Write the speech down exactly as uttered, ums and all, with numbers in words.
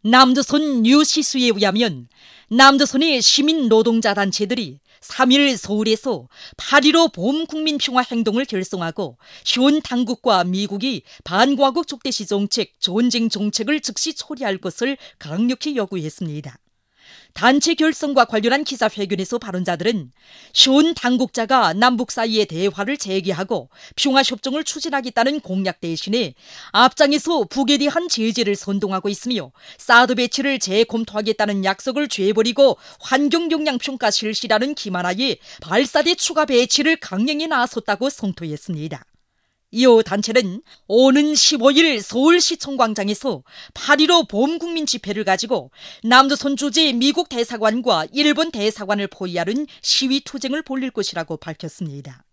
남조선 뉴시스에 의하면 남조선의 시민 노동자 단체들이 삼 일 서울에서 팔 일오 봄국민평화행동을 결성하고 현 당국과 미국이 반과국 족대시 정책, 전쟁 정책을 즉시 처리할 것을 강력히 요구했습니다. 단체 결성과 관련한 기자회견에서 발언자들은 현 당국자가 남북 사이의 대화를 재개하고 평화협정을 추진하겠다는 공약 대신에 앞장에서 북에 대한 제재를 선동하고 있으며 사드 배치를 재검토하겠다는 약속을 죄버리고 환경영향평가 실시라는 기만하에 발사대 추가 배치를 강행에 나섰다고 성토했습니다. 이어 단체는 오는 십오 일 서울시청 광장에서 팔 일오 봄국민 집회를 가지고 남조선 주재 미국 대사관과 일본 대사관을 포위하는 시위 투쟁을 벌일 것이라고 밝혔습니다.